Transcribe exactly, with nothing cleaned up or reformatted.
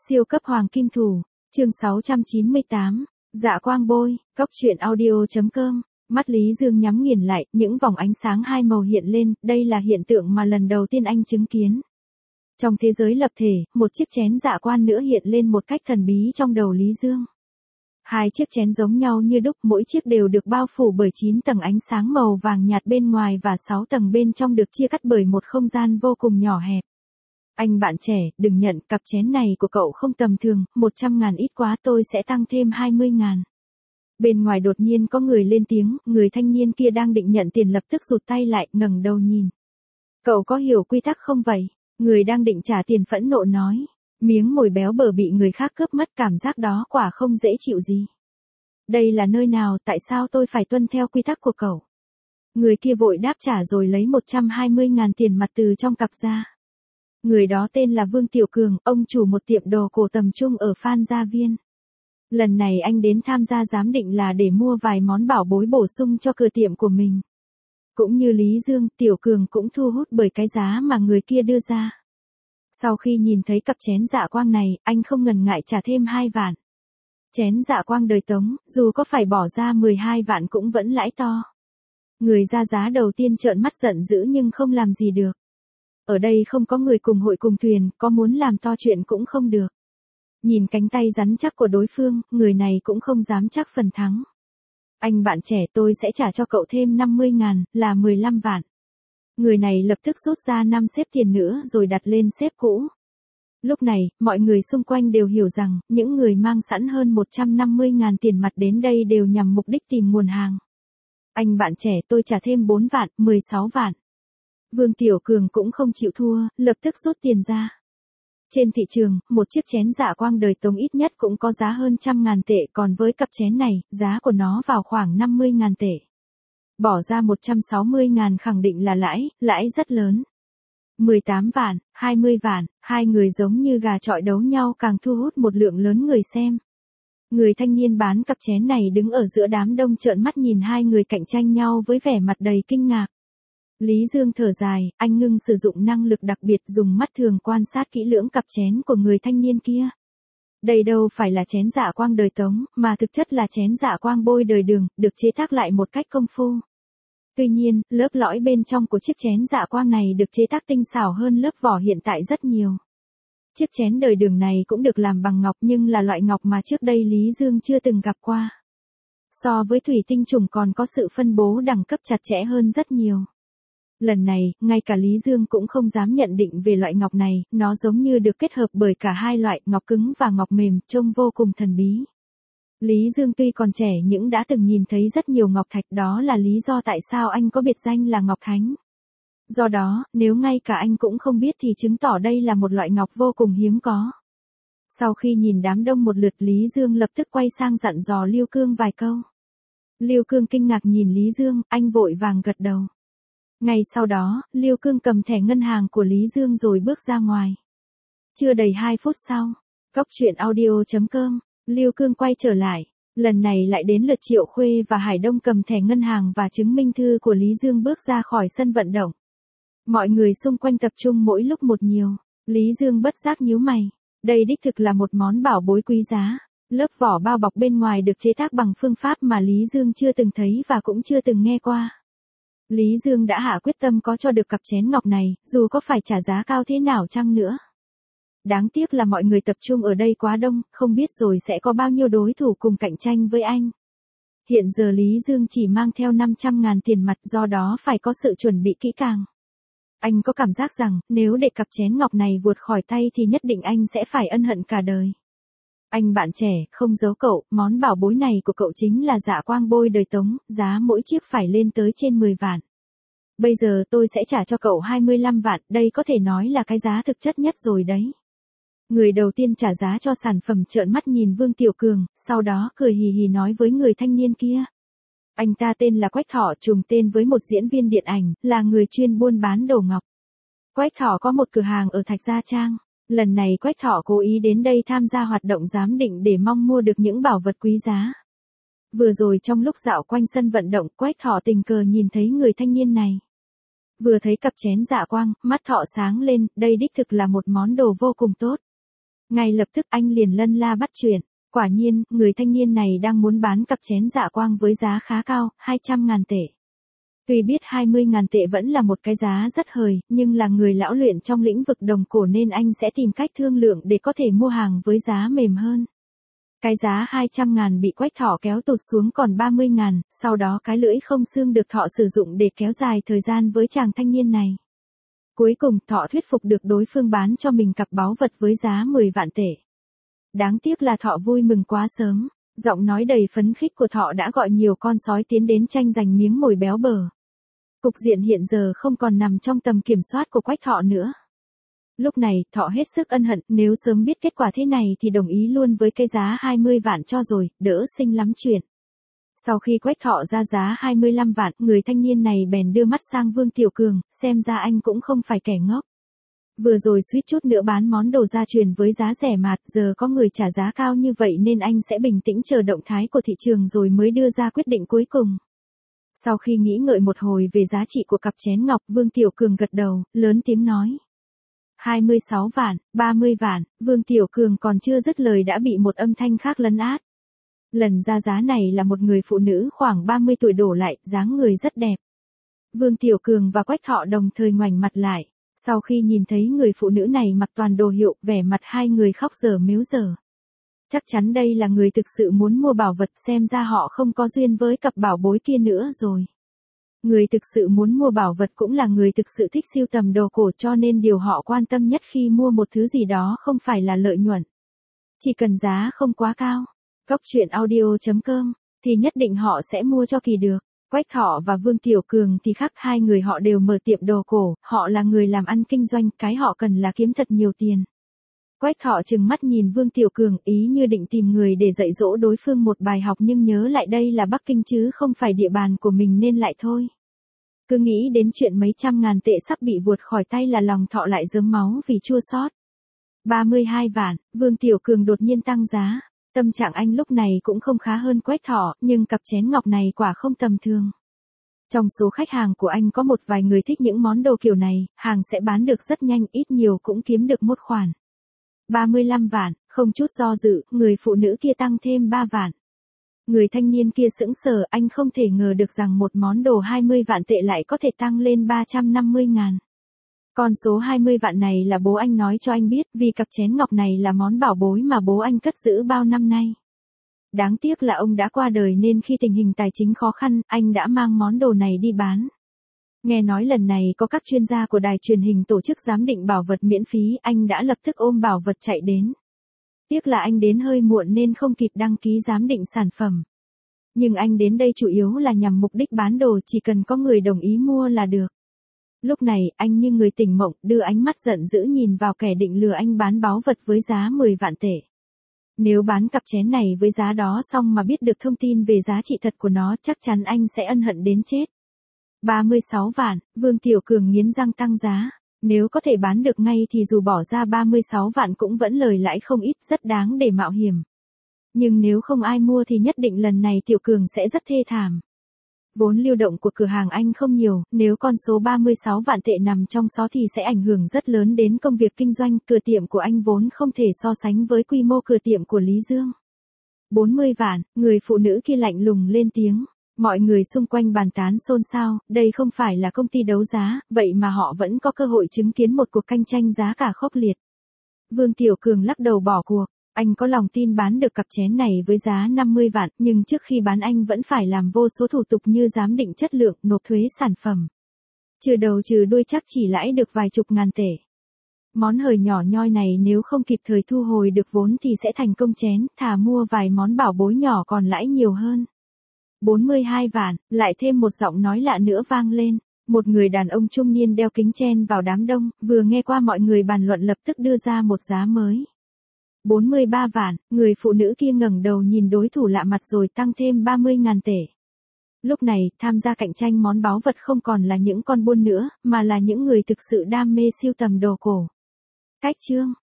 Siêu cấp hoàng kim thủ, chương sáu trăm chín mươi tám, dạ quang bôi, cóc truyện audio.com. Mắt Lý Dương nhắm nghiền lại, những vòng ánh sáng hai màu hiện lên, đây là hiện tượng mà lần đầu tiên anh chứng kiến. Trong thế giới lập thể, một chiếc chén dạ quan nữa hiện lên một cách thần bí trong đầu Lý Dương. Hai chiếc chén giống nhau như đúc, mỗi chiếc đều được bao phủ bởi chín tầng ánh sáng màu vàng nhạt bên ngoài và sáu tầng bên trong được chia cắt bởi một không gian vô cùng nhỏ hẹp. Anh bạn trẻ, đừng nhận, cặp chén này của cậu không tầm thường, một trăm ngàn ít quá, tôi sẽ tăng thêm hai mươi ngàn. Bên ngoài đột nhiên có người lên tiếng, người thanh niên kia đang định nhận tiền lập tức rụt tay lại, ngẩng đầu nhìn. Cậu có hiểu quy tắc không vậy? Người đang định trả tiền phẫn nộ nói. Miếng mồi béo bở bị người khác cướp mất, cảm giác đó quả không dễ chịu gì. Đây là nơi nào, tại sao tôi phải tuân theo quy tắc của cậu? Người kia vội đáp trả rồi lấy một trăm hai mươi ngàn tiền mặt từ trong cặp ra. Người đó tên là Vương Tiểu Cường, ông chủ một tiệm đồ cổ tầm trung ở Phan Gia Viên. Lần này anh đến tham gia giám định là để mua vài món bảo bối bổ sung cho cửa tiệm của mình. Cũng như Lý Dương, Tiểu Cường cũng thu hút bởi cái giá mà người kia đưa ra. Sau khi nhìn thấy cặp chén dạ quang này, anh không ngần ngại trả thêm hai vạn. Chén dạ quang đời Tống, dù có phải bỏ ra mười hai vạn cũng vẫn lãi to. Người ra giá đầu tiên trợn mắt giận dữ nhưng không làm gì được. Ở đây không có người cùng hội cùng thuyền, có muốn làm to chuyện cũng không được. Nhìn cánh tay rắn chắc của đối phương, người này cũng không dám chắc phần thắng. Anh bạn trẻ, tôi sẽ trả cho cậu thêm năm mươi ngàn, là mười lăm vạn. Người này lập tức rút ra năm xếp tiền nữa rồi đặt lên xếp cũ. Lúc này, mọi người xung quanh đều hiểu rằng, những người mang sẵn hơn một trăm năm mươi ngàn tiền mặt đến đây đều nhằm mục đích tìm nguồn hàng. Anh bạn trẻ, tôi trả thêm bốn vạn, mười sáu vạn. Vương Tiểu Cường cũng không chịu thua, lập tức rút tiền ra. Trên thị trường, một chiếc chén dạ quang đời Tống ít nhất cũng có giá hơn trăm ngàn tệ, còn với cặp chén này, giá của nó vào khoảng năm mươi ngàn tệ. Bỏ ra một trăm sáu mươi ngàn khẳng định là lãi, lãi rất lớn. mười tám vạn, hai mươi vạn, hai người giống như gà chọi đấu nhau càng thu hút một lượng lớn người xem. Người thanh niên bán cặp chén này đứng ở giữa đám đông trợn mắt nhìn hai người cạnh tranh nhau với vẻ mặt đầy kinh ngạc. Lý Dương thở dài, anh ngưng sử dụng năng lực đặc biệt dùng mắt thường quan sát kỹ lưỡng cặp chén của người thanh niên kia. Đây đâu phải là chén dạ quang đời Tống, mà thực chất là chén dạ quang bôi đời Đường, được chế tác lại một cách công phu. Tuy nhiên, lớp lõi bên trong của chiếc chén dạ quang này được chế tác tinh xảo hơn lớp vỏ hiện tại rất nhiều. Chiếc chén đời Đường này cũng được làm bằng ngọc nhưng là loại ngọc mà trước đây Lý Dương chưa từng gặp qua. So với thủy tinh trùng còn có sự phân bố đẳng cấp chặt chẽ hơn rất nhiều. Lần này, ngay cả Lý Dương cũng không dám nhận định về loại ngọc này, nó giống như được kết hợp bởi cả hai loại ngọc cứng và ngọc mềm, trông vô cùng thần bí. Lý Dương tuy còn trẻ nhưng đã từng nhìn thấy rất nhiều ngọc thạch, đó là lý do tại sao anh có biệt danh là Ngọc Thánh. Do đó, nếu ngay cả anh cũng không biết thì chứng tỏ đây là một loại ngọc vô cùng hiếm có. Sau khi nhìn đám đông một lượt, Lý Dương lập tức quay sang dặn dò Lưu Cương vài câu. Lưu Cương kinh ngạc nhìn Lý Dương, anh vội vàng gật đầu. Ngay sau đó, Lưu Cương cầm thẻ ngân hàng của Lý Dương rồi bước ra ngoài. Chưa đầy hai phút sau, cóc truyện audio.com, Lưu Cương quay trở lại. Lần này lại đến lượt Triệu Khuê và Hải Đông cầm thẻ ngân hàng và chứng minh thư của Lý Dương bước ra khỏi sân vận động. Mọi người xung quanh tập trung mỗi lúc một nhiều. Lý Dương bất giác nhíu mày. Đây đích thực là một món bảo bối quý giá. Lớp vỏ bao bọc bên ngoài được chế tác bằng phương pháp mà Lý Dương chưa từng thấy và cũng chưa từng nghe qua. Lý Dương đã hạ quyết tâm có cho được cặp chén ngọc này, dù có phải trả giá cao thế nào chăng nữa. Đáng tiếc là mọi người tập trung ở đây quá đông, không biết rồi sẽ có bao nhiêu đối thủ cùng cạnh tranh với anh. Hiện giờ Lý Dương chỉ mang theo năm trăm ngàn tiền mặt, do đó phải có sự chuẩn bị kỹ càng. Anh có cảm giác rằng, nếu để cặp chén ngọc này vụt khỏi tay thì nhất định anh sẽ phải ân hận cả đời. Anh bạn trẻ, không giấu cậu, món bảo bối này của cậu chính là dạ quang bôi đời Tống, giá mỗi chiếc phải lên tới trên mười vạn. Bây giờ tôi sẽ trả cho cậu hai mươi lăm vạn, đây có thể nói là cái giá thực chất nhất rồi đấy. Người đầu tiên trả giá cho sản phẩm trợn mắt nhìn Vương Tiểu Cường, sau đó cười hì hì nói với người thanh niên kia. Anh ta tên là Quách Thọ, trùng tên với một diễn viên điện ảnh, là người chuyên buôn bán đồ ngọc. Quách Thọ có một cửa hàng ở Thạch Gia Trang. Lần này Quách Thọ cố ý đến đây tham gia hoạt động giám định để mong mua được những bảo vật quý giá. Vừa rồi trong lúc dạo quanh sân vận động, Quách Thọ tình cờ nhìn thấy người thanh niên này. Vừa thấy cặp chén dạ quang, mắt Thọ sáng lên, đây đích thực là một món đồ vô cùng tốt. Ngay lập tức anh liền lân la bắt chuyện. Quả nhiên, người thanh niên này đang muốn bán cặp chén dạ quang với giá khá cao, hai trăm ngàn tệ. Tuy biết hai mươi ngàn tệ vẫn là một cái giá rất hời, nhưng là người lão luyện trong lĩnh vực đồng cổ nên anh sẽ tìm cách thương lượng để có thể mua hàng với giá mềm hơn. Cái giá hai trăm ngàn bị Quách Thọ kéo tụt xuống còn ba mươi ngàn, sau đó cái lưỡi không xương được Thọ sử dụng để kéo dài thời gian với chàng thanh niên này. Cuối cùng Thọ thuyết phục được đối phương bán cho mình cặp báu vật với giá mười vạn tệ. Đáng tiếc là Thọ vui mừng quá sớm, giọng nói đầy phấn khích của Thọ đã gọi nhiều con sói tiến đến tranh giành miếng mồi béo bở. Cục diện hiện giờ không còn nằm trong tầm kiểm soát của Quách Thọ nữa. Lúc này, Thọ hết sức ân hận, nếu sớm biết kết quả thế này thì đồng ý luôn với cái giá hai mươi vạn cho rồi, đỡ sinh lắm chuyện. Sau khi Quách Thọ ra giá hai mươi lăm vạn, người thanh niên này bèn đưa mắt sang Vương Tiểu Cường, xem ra anh cũng không phải kẻ ngốc. Vừa rồi suýt chút nữa bán món đồ gia truyền với giá rẻ mạt, giờ có người trả giá cao như vậy nên anh sẽ bình tĩnh chờ động thái của thị trường rồi mới đưa ra quyết định cuối cùng. Sau khi nghĩ ngợi một hồi về giá trị của cặp chén ngọc, Vương Tiểu Cường gật đầu, lớn tiếng nói. hai mươi sáu vạn, ba mươi vạn, Vương Tiểu Cường còn chưa dứt lời đã bị một âm thanh khác lấn át. Lần ra giá này là một người phụ nữ khoảng ba mươi tuổi đổ lại, dáng người rất đẹp. Vương Tiểu Cường và Quách Thọ đồng thời ngoảnh mặt lại. Sau khi nhìn thấy người phụ nữ này mặc toàn đồ hiệu, vẻ mặt hai người khóc dở mếu dở. Chắc chắn đây là người thực sự muốn mua bảo vật, xem ra họ không có duyên với cặp bảo bối kia nữa rồi. Người thực sự muốn mua bảo vật cũng là người thực sự thích sưu tầm đồ cổ, cho nên điều họ quan tâm nhất khi mua một thứ gì đó không phải là lợi nhuận. Chỉ cần giá không quá cao, Cốc truyện audio chấm com, thì nhất định họ sẽ mua cho kỳ được. Quách Thọ và Vương Tiểu Cường thì khác, hai người họ đều mở tiệm đồ cổ, họ là người làm ăn kinh doanh, cái họ cần là kiếm thật nhiều tiền. Quách Thọ trừng mắt nhìn Vương Tiểu Cường, ý như định tìm người để dạy dỗ đối phương một bài học, nhưng nhớ lại đây là Bắc Kinh chứ không phải địa bàn của mình nên lại thôi. Cứ nghĩ đến chuyện mấy trăm ngàn tệ sắp bị vuột khỏi tay là lòng Thọ lại rớm máu vì chua xót. ba mươi hai vạn, Vương Tiểu Cường đột nhiên tăng giá. Tâm trạng anh lúc này cũng không khá hơn Quách Thọ, nhưng cặp chén ngọc này quả không tầm thường. Trong số khách hàng của anh có một vài người thích những món đồ kiểu này, hàng sẽ bán được rất nhanh, ít nhiều cũng kiếm được một khoản. ba mươi lăm vạn, không chút do dự, người phụ nữ kia tăng thêm ba vạn. Người thanh niên kia sững sờ, anh không thể ngờ được rằng một món đồ hai mươi vạn tệ lại có thể tăng lên ba trăm năm mươi ngàn. Con số hai mươi vạn này là bố anh nói cho anh biết, vì cặp chén ngọc này là món bảo bối mà bố anh cất giữ bao năm nay. Đáng tiếc là ông đã qua đời nên khi tình hình tài chính khó khăn, anh đã mang món đồ này đi bán. Nghe nói lần này có các chuyên gia của đài truyền hình tổ chức giám định bảo vật miễn phí, anh đã lập tức ôm bảo vật chạy đến. Tiếc là anh đến hơi muộn nên không kịp đăng ký giám định sản phẩm. Nhưng anh đến đây chủ yếu là nhằm mục đích bán đồ, chỉ cần có người đồng ý mua là được. Lúc này, anh như người tỉnh mộng, đưa ánh mắt giận dữ nhìn vào kẻ định lừa anh bán báu vật với giá mười vạn tệ. Nếu bán cặp chén này với giá đó xong mà biết được thông tin về giá trị thật của nó, chắc chắn anh sẽ ân hận đến chết. ba mươi sáu vạn, Vương Tiểu Cường nghiến răng tăng giá. Nếu có thể bán được ngay thì dù bỏ ra ba mươi sáu vạn cũng vẫn lời lãi không ít, rất đáng để mạo hiểm. Nhưng nếu không ai mua thì nhất định lần này Tiểu Cường sẽ rất thê thảm. Vốn lưu động của cửa hàng anh không nhiều, nếu con số ba mươi sáu vạn tệ nằm trong số thì sẽ ảnh hưởng rất lớn đến công việc kinh doanh, cửa tiệm của anh vốn không thể so sánh với quy mô cửa tiệm của Lý Dương. bốn mươi vạn, người phụ nữ kia lạnh lùng lên tiếng. Mọi người xung quanh bàn tán xôn xao, đây không phải là công ty đấu giá, vậy mà họ vẫn có cơ hội chứng kiến một cuộc cạnh tranh giá cả khốc liệt. Vương Tiểu Cường lắc đầu bỏ cuộc. Anh có lòng tin bán được cặp chén này với giá năm mươi vạn, nhưng trước khi bán anh vẫn phải làm vô số thủ tục như giám định chất lượng, nộp thuế sản phẩm. Trừ đầu trừ đuôi chắc chỉ lãi được vài chục ngàn tệ. Món hời nhỏ nhoi này nếu không kịp thời thu hồi được vốn thì sẽ thành công chén, thà mua vài món bảo bối nhỏ còn lãi nhiều hơn. bốn mươi hai vạn, lại thêm một giọng nói lạ nữa vang lên. Một người đàn ông trung niên đeo kính chen vào đám đông, vừa nghe qua mọi người bàn luận lập tức đưa ra một giá mới. bốn mươi ba vạn, người phụ nữ kia ngẩng đầu nhìn đối thủ lạ mặt rồi tăng thêm ba mươi ngàn tệ. Lúc này, tham gia cạnh tranh món báu vật không còn là những con buôn nữa, mà là những người thực sự đam mê sưu tầm đồ cổ. Cách chương